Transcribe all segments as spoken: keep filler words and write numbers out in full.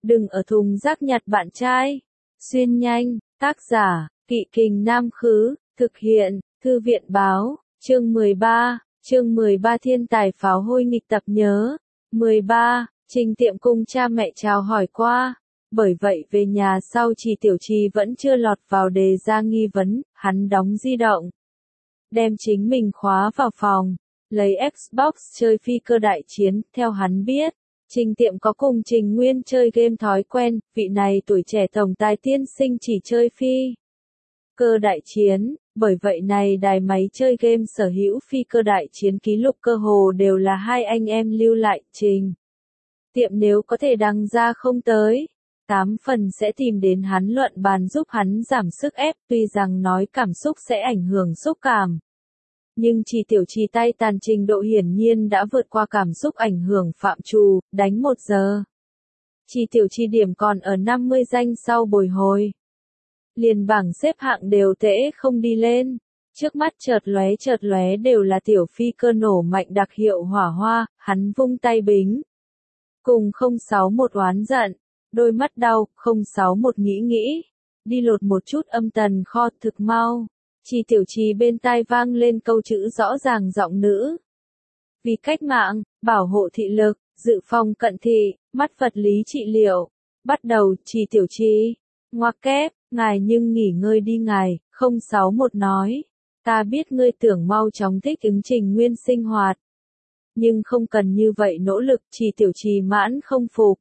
đừng ở thùng rác nhặt bạn trai. Xuyên nhanh, tác giả, Kỵ Kình Nam Khứ, thực hiện, Thư viện Báo, chương mười ba, chương mười ba Thiên tài pháo hôi nghịch tập nhớ. mười ba, Trình Tiệm cùng cha mẹ chào hỏi qua. Bởi vậy về nhà sau Trì Tiểu Trì vẫn chưa lọt vào đề ra nghi vấn, hắn đóng di động. Đem chính mình khóa vào phòng, lấy Xbox chơi phi cơ đại chiến, theo hắn biết. Trình Tiệm có cùng Trình Nguyên chơi game thói quen, vị này tuổi trẻ tổng tài tiên sinh chỉ chơi phi cơ đại chiến, bởi vậy này đài máy chơi game sở hữu phi cơ đại chiến ký lục cơ hồ đều là hai anh em lưu lại. Trình Tiệm nếu có thể đăng ra không tới tám phần sẽ tìm đến hắn luận bàn giúp hắn giảm sức ép, tuy rằng nói cảm xúc sẽ ảnh hưởng xúc cảm. Nhưng Trì Tiểu Trì tay tàn trình độ hiển nhiên đã vượt qua cảm xúc ảnh hưởng phạm trù, đánh một giờ. Trì Tiểu Trì điểm còn ở năm mươi danh sau bồi hồi. Liền bảng xếp hạng đều tễ không đi lên. Trước mắt chợt lóe chợt lóe đều là tiểu phi cơ nổ mạnh đặc hiệu hỏa hoa, hắn vung tay bính. Cùng không sáu một oán giận, đôi mắt đau, không sáu một nghĩ nghĩ. Đi lột một chút âm tần kho thực mau. Trì Tiểu Trì bên tai vang lên câu chữ rõ ràng giọng nữ. Vì cách mạng, bảo hộ thị lực, dự phòng cận thị, mắt vật lý trị liệu. Bắt đầu, Trì Tiểu Trì. Ngoặc kép, ngài nhưng nghỉ ngơi đi ngài, không sáu một nói. Ta biết ngươi tưởng mau chóng thích ứng Trình Nguyên sinh hoạt. Nhưng không cần như vậy nỗ lực, Trì Tiểu Trì mãn không phục.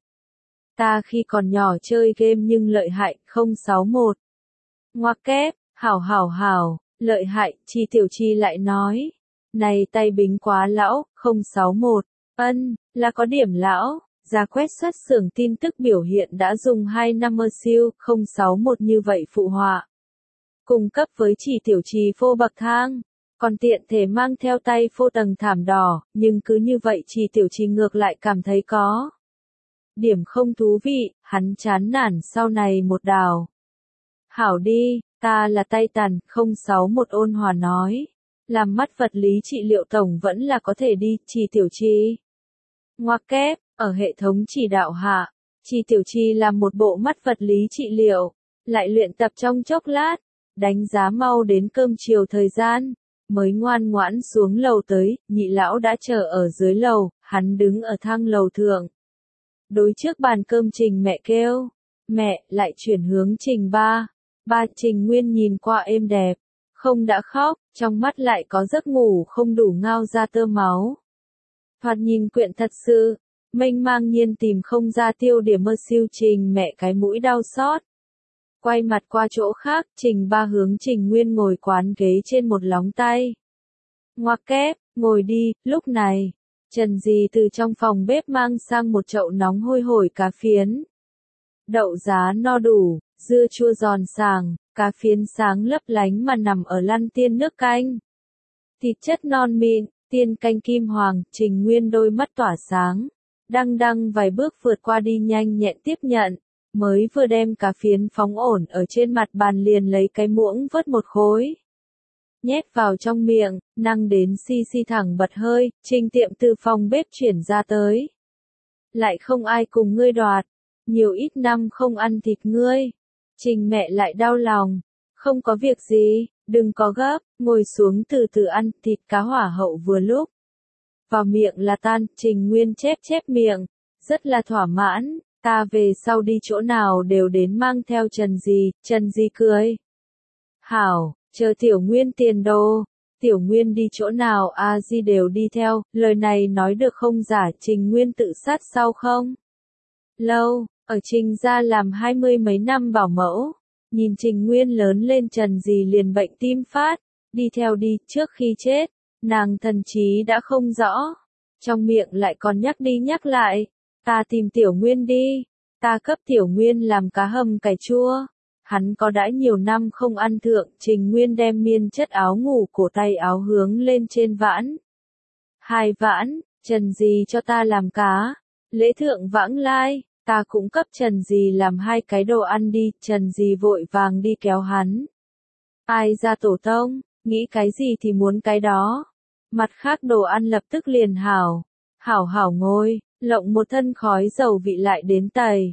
Ta khi còn nhỏ chơi game nhưng lợi hại, không sáu một. Ngoặc kép. Hảo hảo hảo, lợi hại, Trì Tiểu Trì lại nói. Này tay bính quá lão, không sáu một, ân, là có điểm lão, ra quét xuất xưởng tin tức biểu hiện đã dùng hai năm mơ siêu, không sáu một như vậy phụ họa. Cung cấp với Trì Tiểu Trì phô bậc thang, còn tiện thể mang theo tay phô tầng thảm đỏ, nhưng cứ như vậy Trì Tiểu Trì ngược lại cảm thấy có điểm không thú vị, hắn chán nản sau này một đào. Hảo đi. Ta là tay tàn, không sáu một ôn hòa nói. Làm mắt vật lý trị liệu tổng vẫn là có thể đi, Trì Tiểu Trì. Ngoặc kép, ở hệ thống chỉ đạo hạ, Trì Tiểu Trì làm một bộ mắt vật lý trị liệu, lại luyện tập trong chốc lát, đánh giá mau đến cơm chiều thời gian, mới ngoan ngoãn xuống lầu tới, nhị lão đã chờ ở dưới lầu, hắn đứng ở thang lầu thượng. Đối trước bàn cơm Trình mẹ kêu, mẹ, lại chuyển hướng Trình ba. Ba Trình Nguyên nhìn qua êm đẹp, không đã khóc, trong mắt lại có giấc ngủ không đủ ngao ra tơ máu. Thoạt nhìn quyện thật sự, mênh mang nhiên tìm không ra tiêu điểm mơ siêu Trình mẹ cái mũi đau xót. Quay mặt qua chỗ khác, Trình ba hướng Trình Nguyên ngồi quán ghế trên một lóng tay. Ngoặc kép, ngồi đi, lúc này, Trần Dì từ trong phòng bếp mang sang một chậu nóng hôi hổi cá phiến. Đậu giá no đủ. Dưa chua giòn sàng, cá phiến sáng lấp lánh mà nằm ở lăn tiên nước canh. Thịt chất non mịn, tiên canh kim hoàng, Trình Nguyên đôi mắt tỏa sáng. Đăng đăng vài bước vượt qua đi nhanh nhẹn tiếp nhận. Mới vừa đem cá phiến phóng ổn ở trên mặt bàn liền lấy cái muỗng vớt một khối. Nhét vào trong miệng, năng đến xi xi thẳng bật hơi, Trình Tiệm từ phòng bếp chuyển ra tới. Lại không ai cùng ngươi đoạt, nhiều ít năm không ăn thịt ngươi. Trình mẹ lại đau lòng. Không có việc gì, đừng có gấp, ngồi xuống từ từ ăn, thịt cá hỏa hậu vừa lúc. Vào miệng là tan, Trình Nguyên chép chép miệng, rất là thỏa mãn, ta về sau đi chỗ nào đều đến mang theo Trần Dì, Trần Dì cười. Hảo, chờ Tiểu Nguyên tiền đồ, Tiểu Nguyên đi chỗ nào A Di đều đi theo, lời này nói được không giả, Trình Nguyên tự sát sau không? Lâu. Ở Trình gia làm hai mươi mấy năm bảo mẫu, nhìn Trình Nguyên lớn lên Trần Dì liền bệnh tim phát, đi theo đi, trước khi chết, nàng thần trí đã không rõ, trong miệng lại còn nhắc đi nhắc lại, ta tìm Tiểu Nguyên đi, ta cấp Tiểu Nguyên làm cá hầm cải chua, hắn có đã nhiều năm không ăn thượng, Trình Nguyên đem miên chất áo ngủ cổ tay áo hướng lên trên vãn. Hai vãn, Trần Dì cho ta làm cá, lễ thượng vãng lai. Ta cũng cấp Trần Dì làm hai cái đồ ăn đi, Trần Dì vội vàng đi kéo hắn. Ai ra tổ tông, nghĩ cái gì thì muốn cái đó. Mặt khác đồ ăn lập tức liền hảo. Hảo hảo ngồi, lộng một thân khói dầu vị lại đến tày.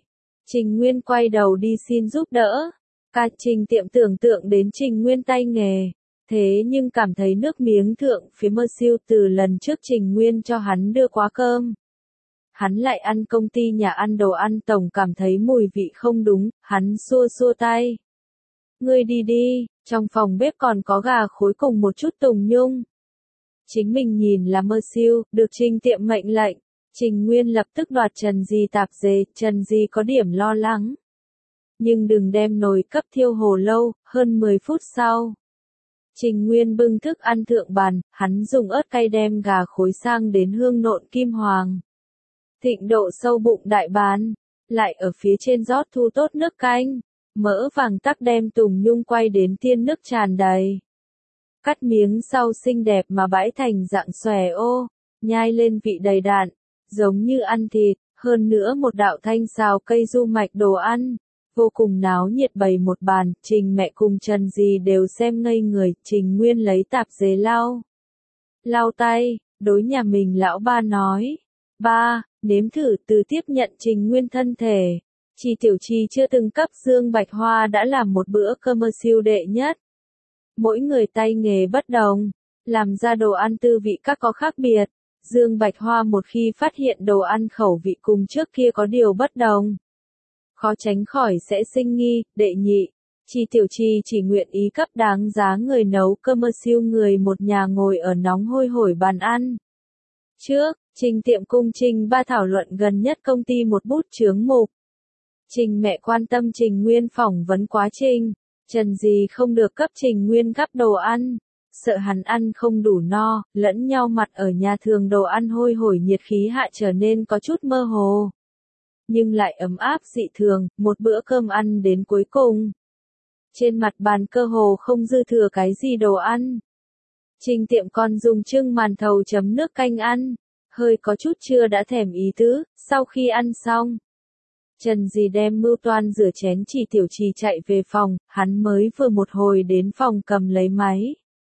Trình Nguyên quay đầu đi xin giúp đỡ. Ca Trình Tiệm tưởng tượng đến Trình Nguyên tay nghề. Thế nhưng cảm thấy nước miếng thượng phía mơ siêu từ lần trước Trình Nguyên cho hắn đưa quá cơm. Hắn lại ăn công ty nhà ăn đồ ăn tổng cảm thấy mùi vị không đúng, hắn xua xua tay. Ngươi đi đi, trong phòng bếp còn có gà khối cùng một chút tùng nhung. Chính mình nhìn là mơ siêu, được Trình Tiệm mệnh lệnh. Trình Nguyên lập tức đoạt Trần Di tạp dề, Trần Di có điểm lo lắng. Nhưng đừng đem nồi cấp thiêu hồ lâu, hơn mười phút sau. Trình Nguyên bưng thức ăn thượng bàn, hắn dùng ớt cay đem gà khối sang đến hương nộn kim hoàng. Thịnh độ sâu bụng đại bán, lại ở phía trên rót thu tốt nước canh, mỡ vàng tắc đem tùng nhung quay đến tiên nước tràn đầy. Cắt miếng sau xinh đẹp mà bãi thành dạng xòe ô, nhai lên vị đầy đặn, giống như ăn thịt, hơn nữa một đạo thanh xào cây du mạch đồ ăn. Vô cùng náo nhiệt bày một bàn, Trình mẹ cùng Trần Di đều xem ngây người, Trình Nguyên lấy tạp dề lau. Lau tay, đối nhà mình lão ba nói. Ba, nếm thử từ tiếp nhận Trình Nguyên thân thể. Chi Tiểu Chi chưa từng cấp Dương Bạch Hoa đã làm một bữa cơm siêu đệ nhất. Mỗi người tay nghề bất đồng, làm ra đồ ăn tư vị các có khác biệt. Dương Bạch Hoa một khi phát hiện đồ ăn khẩu vị cùng trước kia có điều bất đồng, khó tránh khỏi sẽ sinh nghi. Đệ nhị, Chi Tiểu Chi chỉ nguyện ý cấp đáng giá người nấu cơm siêu người một nhà ngồi ở nóng hôi hổi bàn ăn. Trước, Trình Tiệm cung Trình ba thảo luận gần nhất công ty một bút chướng mục. Trình mẹ quan tâm Trình Nguyên phỏng vấn quá trình, Trần Di không được cấp Trình Nguyên gắp đồ ăn, sợ hắn ăn không đủ no, lẫn nhau mặt ở nhà thường đồ ăn hôi hổi nhiệt khí hạ trở nên có chút mơ hồ. Nhưng lại ấm áp dị thường, một bữa cơm ăn đến cuối cùng. Trên mặt bàn cơ hồ không dư thừa cái gì đồ ăn. Trình Tiệm còn dùng trưng màn thầu chấm nước canh ăn, hơi có chút chưa đã thèm ý tứ. Sau khi ăn xong, Trần Di đem mưu toan rửa chén Chi Tiểu Chi chạy về phòng, hắn mới vừa một hồi đến phòng cầm lấy máy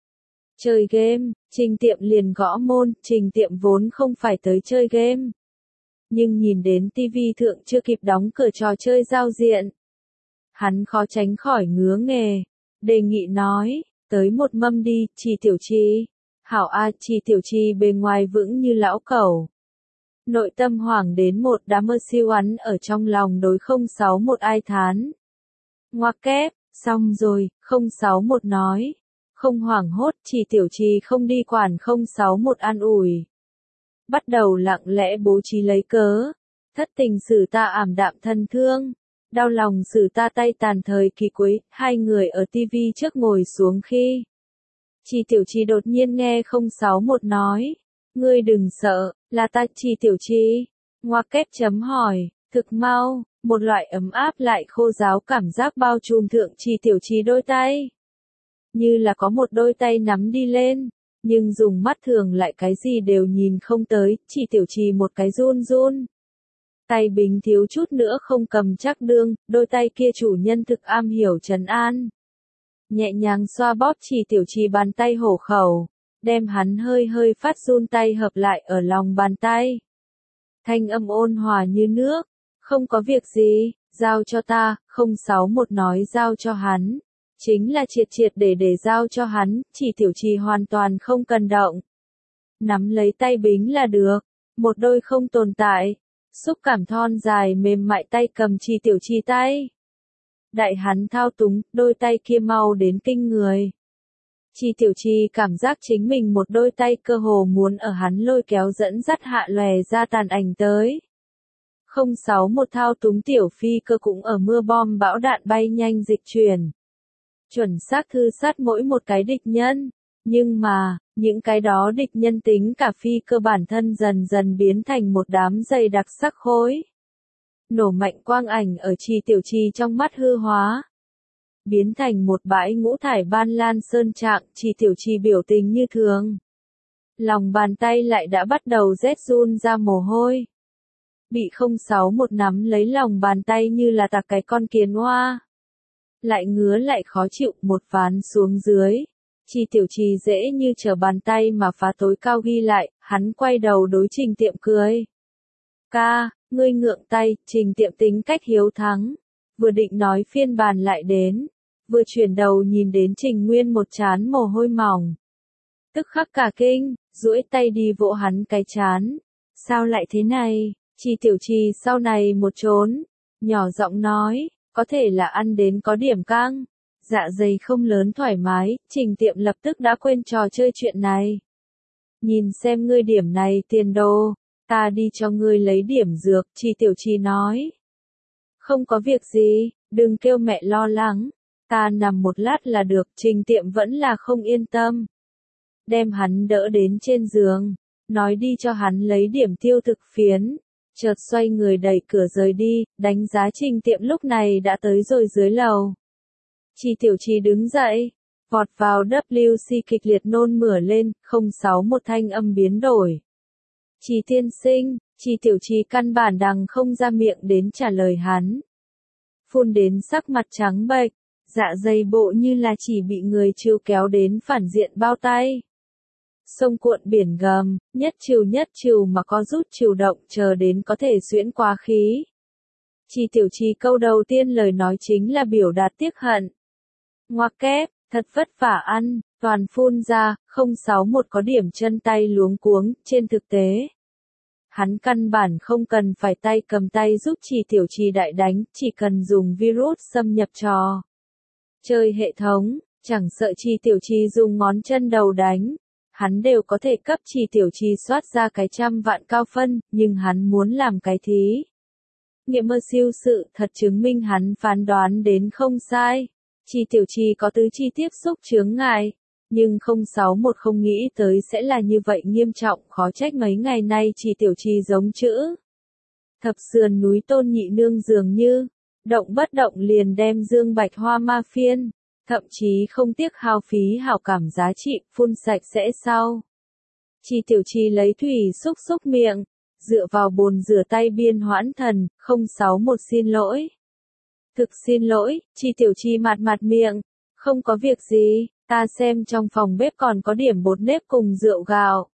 chơi game. Trình Tiệm liền gõ môn, Trình Tiệm vốn không phải tới chơi game. Nhưng nhìn đến tivi thượng chưa kịp đóng cửa trò chơi giao diện, hắn khó tránh khỏi ngứa nghề, đề nghị nói, tới một mâm đi, Chi Tiểu Chi. Hảo a, Chi Tiểu Chi bề ngoài vững như lão cẩu, nội tâm hoảng đến một đám mơ siêu hắn ở trong lòng đối không sáu một ai thán. Ngoặc kép, xong rồi, không sáu một nói. Không hoảng hốt, Chi Tiểu Chi không đi quản không sáu một an ủi. Bắt đầu lặng lẽ bố trí lấy cớ. Thất tình xử ta ảm đạm thân thương. Đau lòng xử ta tay tàn thời kỳ cuối. Hai người ở tivi trước ngồi xuống khi Chi Tiểu Chi đột nhiên nghe không sáu một nói. Ngươi đừng sợ, là ta. Chi Tiểu Chi. Ngoặc kép chấm hỏi, thực mau, một loại ấm áp lại khô ráo cảm giác bao trùm thượng Chi Tiểu Chi đôi tay. Như là có một đôi tay nắm đi lên, nhưng dùng mắt thường lại cái gì đều nhìn không tới. Chi Tiểu Chi một cái run run. Tay bình thiếu chút nữa không cầm chắc đương, đôi tay kia chủ nhân thực am hiểu trấn an. Nhẹ nhàng xoa bóp Chi Tiểu Chi bàn tay hổ khẩu, đem hắn hơi hơi phát run tay hợp lại ở lòng bàn tay. Thanh âm ôn hòa như nước, không có việc gì, giao cho ta. Không sáu một nói giao cho hắn, chính là triệt triệt để để giao cho hắn. Chi Tiểu Chi hoàn toàn không cần động, nắm lấy tay bính là được, một đôi không tồn tại, xúc cảm thon dài mềm mại tay cầm Chi Tiểu Chi tay. Đại hắn thao túng, đôi tay kia mau đến kinh người. Chi Tiểu Chi cảm giác chính mình một đôi tay cơ hồ muốn ở hắn lôi kéo dẫn dắt hạ lòe ra tàn ảnh tới. Không sáu một thao túng tiểu phi cơ cũng ở mưa bom bão đạn bay nhanh dịch chuyển. Chuẩn xác thư sát mỗi một cái địch nhân. Nhưng mà, những cái đó địch nhân tính cả phi cơ bản thân dần dần biến thành một đám dày đặc sắc khối. Nổ mạnh quang ảnh ở Chi Tiểu Chi trong mắt hư hóa, biến thành một bãi ngũ thải ban lan sơn trạng. Chi Tiểu Chi biểu tình như thường, lòng bàn tay lại đã bắt đầu rét run ra mồ hôi. Bị không sáu một nắm lấy lòng bàn tay như là tạc cái con kiến hoa, lại ngứa lại khó chịu. Một ván xuống dưới, Chi Tiểu Chi dễ như trở bàn tay mà phá tối cao ghi lại. Hắn quay đầu đối Trình Tiệm cười. Ca, Ngươi ngượng tay, Trình Tiệm tính cách hiếu thắng. Vừa định nói phiên bản lại đến. Vừa chuyển đầu nhìn đến Trình Nguyên một trán mồ hôi mỏng. Tức khắc cả kinh, duỗi tay đi vỗ hắn cái trán. Sao lại thế này? Chi Tiểu Trì sau này một trốn. Nhỏ giọng nói, có thể là ăn đến có điểm căng. Dạ dày không lớn thoải mái, Trình Tiệm lập tức đã quên trò chơi chuyện này. Nhìn xem ngươi điểm này tiền đồ, ta đi cho ngươi lấy điểm dược, Chi Tiểu Trì nói. Không có việc gì, đừng kêu mẹ lo lắng, ta nằm một lát là được, Trình Tiệm vẫn là không yên tâm. Đem hắn đỡ đến trên giường, nói đi cho hắn lấy điểm tiêu thực phiến, chợt xoay người đẩy cửa rời đi, đánh giá Trình Tiệm lúc này đã tới rồi dưới lầu. Chi Tiểu Trì đứng dậy, vọt vào W C kịch liệt nôn mửa lên, không sáu một thanh âm biến đổi. Chi tiên sinh, Chi Tiểu Trì căn bản đằng không ra miệng đến trả lời hắn. Phun đến sắc mặt trắng bệch, dạ dày bộ như là chỉ bị người chiêu kéo đến phản diện bao tay. Sông cuộn biển gầm, nhất chiều nhất chiều mà có rút chiều động chờ đến có thể xuyễn qua khí. Chi Tiểu Trì câu đầu tiên lời nói chính là biểu đạt tiếc hận. Ngoặc kép, thật vất vả ăn, toàn phun ra, không sáu một có điểm chân tay luống cuống, trên thực tế. Hắn căn bản không cần phải tay cầm tay giúp Chi Tiểu Trì đại đánh, chỉ cần dùng virus xâm nhập trò. Chơi hệ thống, chẳng sợ Chi Tiểu Trì dùng ngón chân đầu đánh. Hắn đều có thể cấp Chi Tiểu Trì soát ra cái trăm vạn cao phân, nhưng hắn muốn làm cái thí. Nghiệm mơ siêu sự thật chứng minh hắn phán đoán đến không sai. Chi Tiểu Trì có tứ chi tiếp xúc chướng ngại, nhưng không sáu một không nghĩ tới sẽ là như vậy nghiêm trọng, khó trách mấy ngày nay Chi Tiểu Trì giống chữ. Thập sườn núi Tôn Nhị Nương dường như, động bất động liền đem Dương Bạch Hoa ma phiên. Thậm chí không tiếc hao phí hảo cảm giá trị, phun sạch sẽ sau. Chi Tiểu Trì lấy thủy xúc xúc miệng, dựa vào bồn rửa tay biên hoãn thần, không sáu một xin lỗi. Thực xin lỗi, Chi Tiểu Trì mạt mạt miệng, không có việc gì, ta xem trong phòng bếp còn có điểm bột nếp cùng rượu gạo.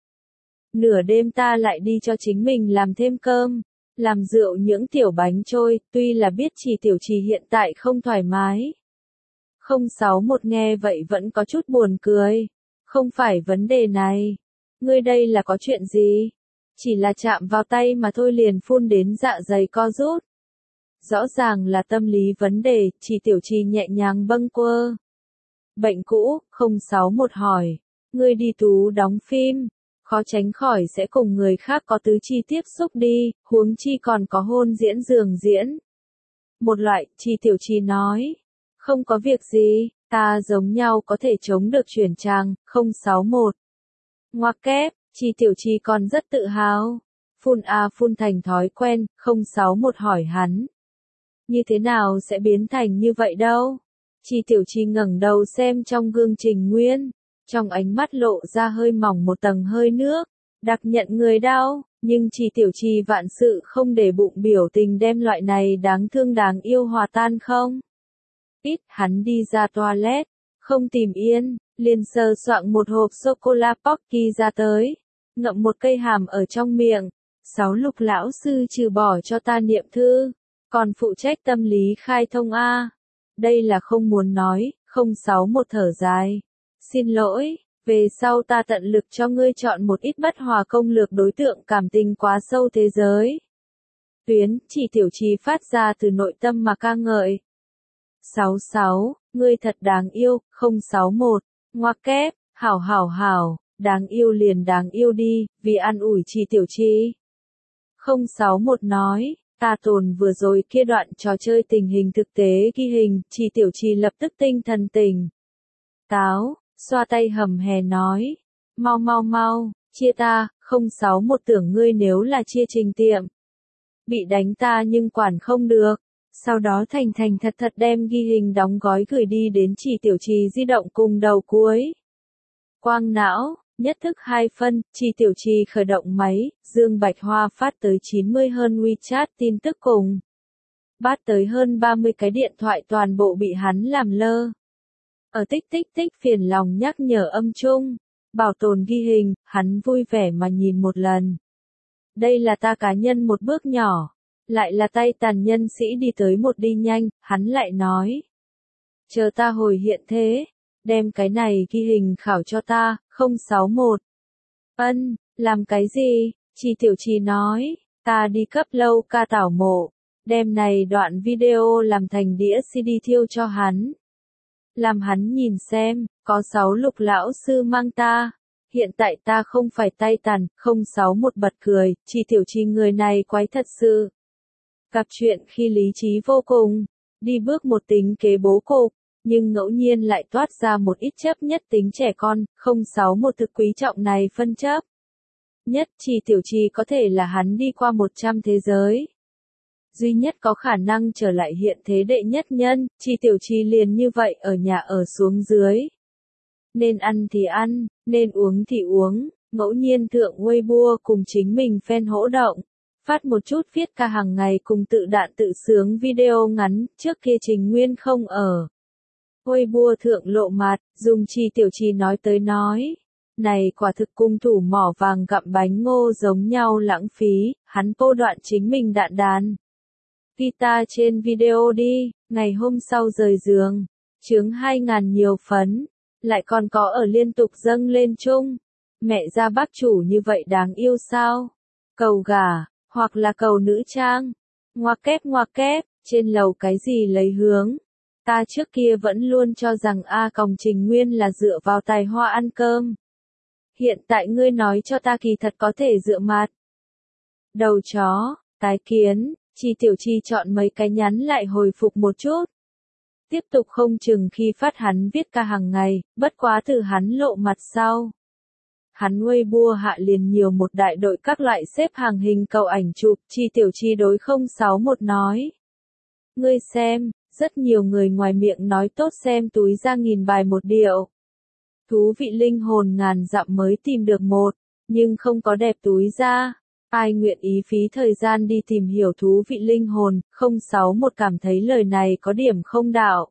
Nửa đêm ta lại đi cho chính mình làm thêm cơm, làm rượu những tiểu bánh trôi, tuy là biết Chi Tiểu Trì hiện tại không thoải mái. không sáu một nghe vậy vẫn có chút buồn cười. Không phải vấn đề này. Ngươi đây là có chuyện gì? Chỉ là chạm vào tay mà thôi liền phun đến dạ dày co rút. Rõ ràng là tâm lý vấn đề, Chi Tiểu Trì nhẹ nhàng bâng quơ. Bệnh cũ, không sáu một hỏi. Ngươi đi tú đóng phim, khó tránh khỏi sẽ cùng người khác có tứ chi tiếp xúc đi, huống chi còn có hôn diễn giường diễn. Một loại, Chi Tiểu Trì nói. Không có việc gì, ta giống nhau có thể chống được chuyển trang, không sáu một. Ngoặc kép, Chi Tiểu Trì còn rất tự hào. Phun a phun thành thói quen, không sáu một hỏi hắn. Như thế nào sẽ biến thành như vậy đâu? Chi Tiểu Trì ngẩng đầu xem trong gương Trình Nguyên. Trong ánh mắt lộ ra hơi mỏng một tầng hơi nước. Đặc nhận người đau, nhưng Chi Tiểu Trì vạn sự không để bụng biểu tình đem loại này đáng thương đáng yêu hòa tan không? Ít, hắn đi ra toilet, không tìm yên, liền sờ soạng một hộp sô-cô-la Pocky ra tới, ngậm một cây hàm ở trong miệng. Sáu Lục lão sư trừ bỏ cho ta niệm thư, còn phụ trách tâm lý khai thông A. Đây là không muốn nói, không sáu một thở dài. Xin lỗi, về sau ta tận lực cho ngươi chọn một ít bất hòa công lược đối tượng cảm tình quá sâu thế giới. Tuyến, Chi Tiểu Trì phát ra từ nội tâm mà ca ngợi. sáu sáu, ngươi thật đáng yêu, không sáu một, ngoặc kép, hảo hảo hảo, đáng yêu liền đáng yêu đi, vì an ủi Chi Tiểu Trì. không sáu một nói, ta tồn vừa rồi kia đoạn trò chơi tình hình thực tế ghi hình, Chi Tiểu Trì lập tức tinh thần tỉnh. Táo, xoa tay hầm hè nói, mau mau mau, chia ta, không sáu một tưởng ngươi nếu là chia Trình Tiệm. Bị đánh ta nhưng quản không được. Sau đó thành thành thật thật đem ghi hình đóng gói gửi đi đến Chi Tiểu Trì di động cùng đầu cuối. Quang não, nhất thức hai phân, Chi Tiểu Trì khởi động máy, Dương Bạch Hoa phát tới chín mươi hơn WeChat tin tức cùng. Bắt tới hơn ba mươi cái điện thoại toàn bộ bị hắn làm lơ. Ở tích tích tích phiền lòng nhắc nhở âm chung, bảo tồn ghi hình, hắn vui vẻ mà nhìn một lần. Đây là ta cá nhân một bước nhỏ. Lại là tay tàn nhân sĩ đi tới một đi nhanh, hắn lại nói. Chờ ta hồi hiện thế, đem cái này ghi hình khảo cho ta, không sáu một. Ân, làm cái gì? Chi Tiểu Chi nói, ta đi cấp lâu ca tảo mộ, đem này đoạn video làm thành đĩa xê đê thiêu cho hắn. Làm hắn nhìn xem, có sáu lục lão sư mang ta. Hiện tại ta không phải tay tàn, không sáu một bật cười, Chi Tiểu Chi người này quái thật sự. Gặp chuyện khi lý trí vô cùng, đi bước một tính kế bố cục, nhưng ngẫu nhiên lại toát ra một ít chấp nhất tính trẻ con, không sáu một thực quý trọng này phân chấp. Nhất Chi Tiểu Chi có thể là hắn đi qua một trăm thế giới. Duy nhất có khả năng trở lại hiện thế đệ nhất nhân, Chi Tiểu Chi liền như vậy ở nhà ở xuống dưới. Nên ăn thì ăn, nên uống thì uống, ngẫu nhiên thượng Weibo cùng chính mình fan hỗ động. Phát một chút viết ca hàng ngày cùng tự đạn tự sướng video ngắn, trước kia Trình Nguyên không ở. Weibo thượng lộ mặt, dùng Chi Tiểu Chi nói tới nói. Này quả thực cung thủ mỏ vàng gặm bánh ngô giống nhau lãng phí, hắn cô đoạn chính mình đạn đàn. Guitar trên video đi, ngày hôm sau rời giường, chướng hai ngàn nhiều phấn, lại còn có ở liên tục dâng lên chung. Mẹ ra bác chủ như vậy đáng yêu sao? Cầu gà, hoặc là cầu nữ trang. Ngoặc kép ngoặc kép, trên lầu cái gì lấy hướng. Ta trước kia vẫn luôn cho rằng A Còng Trình Nguyên là dựa vào tài hoa ăn cơm. Hiện tại ngươi nói cho ta kỳ thật có thể dựa mặt. Đầu chó, tái kiến, Chi Tiểu Chi chọn mấy cái nhắn lại hồi phục một chút. Tiếp tục không chừng khi phát hắn viết ca hàng ngày, bất quá từ hắn lộ mặt sau. Hắn Weibo hạ liền nhiều một đại đội các loại xếp hàng hình cầu ảnh chụp, Chi Tiểu Chi đối không sáu một nói. Ngươi xem, rất nhiều người ngoài miệng nói tốt xem túi ra nghìn bài một điệu. Thú vị linh hồn ngàn dặm mới tìm được một, nhưng không có đẹp túi ra. Ai nguyện ý phí thời gian đi tìm hiểu thú vị linh hồn, không sáu một cảm thấy lời này có điểm không đạo.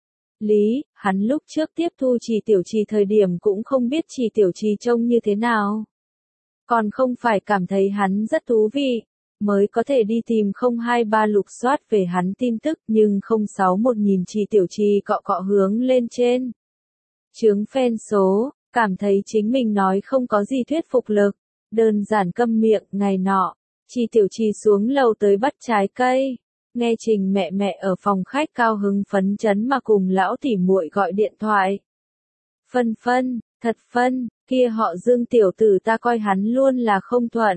Lý, hắn lúc trước tiếp thu Chi Tiểu Chi thời điểm cũng không biết Chi Tiểu Chi trông như thế nào. Còn không phải cảm thấy hắn rất thú vị, mới có thể đi tìm không hai ba lục soát về hắn tin tức nhưng không sáu một nhìn Chi Tiểu Chi cọ cọ hướng lên trên. Chướng fan số, cảm thấy chính mình nói không có gì thuyết phục lực. Đơn giản câm miệng, ngày nọ, Chi Tiểu Chi xuống lầu tới bắt trái cây, nghe Trình mẹ mẹ ở phòng khách cao hứng phấn chấn mà cùng lão tỉ muội gọi điện thoại. Phân phân, thật phân, kia họ Dương tiểu tử ta coi hắn luôn là không thuận.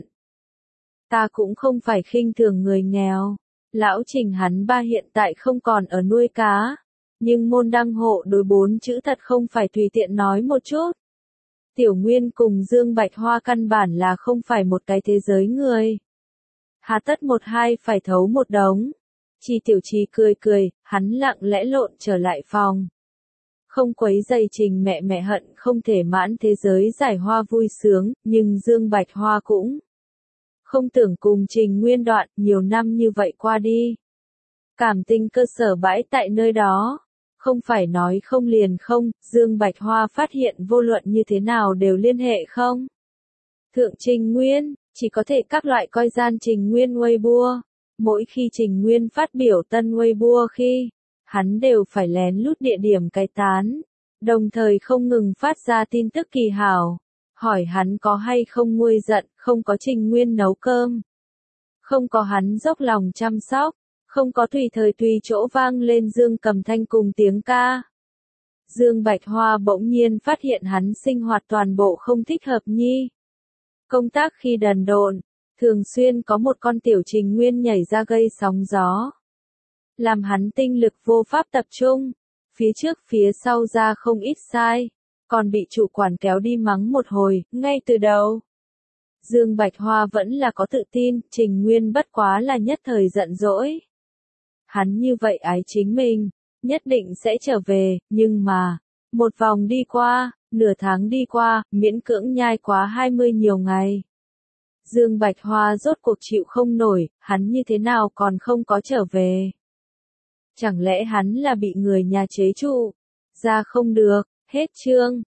Ta cũng không phải khinh thường người nghèo, lão Trình hắn ba hiện tại không còn ở nuôi cá, nhưng môn đăng hộ đối bốn chữ thật không phải tùy tiện nói một chút. Tiểu Nguyên cùng Dương Bạch Hoa căn bản là không phải một cái thế giới người. Hà tất một hai phải thấu một đống. Chi Tiểu Chi cười cười, hắn lặng lẽ lộn trở lại phòng. Không quấy dày Trình mẹ mẹ hận không thể mãn thế giới giải hoa vui sướng, nhưng Dương Bạch Hoa cũng không tưởng cùng Trình Nguyên đoạn nhiều năm như vậy qua đi. Cảm tình cơ sở bãi tại nơi đó. Không phải nói không liền không, Dương Bạch Hoa phát hiện vô luận như thế nào đều liên hệ không. Thượng Trình Nguyên, chỉ có thể các loại coi gian Trình Nguyên Weibo. Mỗi khi Trình Nguyên phát biểu tân Weibo khi, hắn đều phải lén lút địa điểm cai tán, đồng thời không ngừng phát ra tin tức kỳ hảo, hỏi hắn có hay không nguôi giận, không có Trình Nguyên nấu cơm, không có hắn dốc lòng chăm sóc. Không có tùy thời tùy chỗ vang lên Dương Cầm Thanh cùng tiếng ca. Dương Bạch Hoa bỗng nhiên phát hiện hắn sinh hoạt toàn bộ không thích hợp nhi. Công tác khi đần độn, thường xuyên có một con tiểu Trình Nguyên nhảy ra gây sóng gió. Làm hắn tinh lực vô pháp tập trung, phía trước phía sau ra không ít sai, còn bị chủ quản kéo đi mắng một hồi, ngay từ đầu. Dương Bạch Hoa vẫn là có tự tin, Trình Nguyên bất quá là nhất thời giận dỗi. Hắn như vậy ái chính mình, nhất định sẽ trở về, nhưng mà, một vòng đi qua, nửa tháng đi qua, miễn cưỡng nhai quá hai mươi nhiều ngày. Dương Bạch Hoa rốt cuộc chịu không nổi, hắn như thế nào còn không có trở về. Chẳng lẽ hắn là bị người nhà chế trụ, ra không được, hết chương.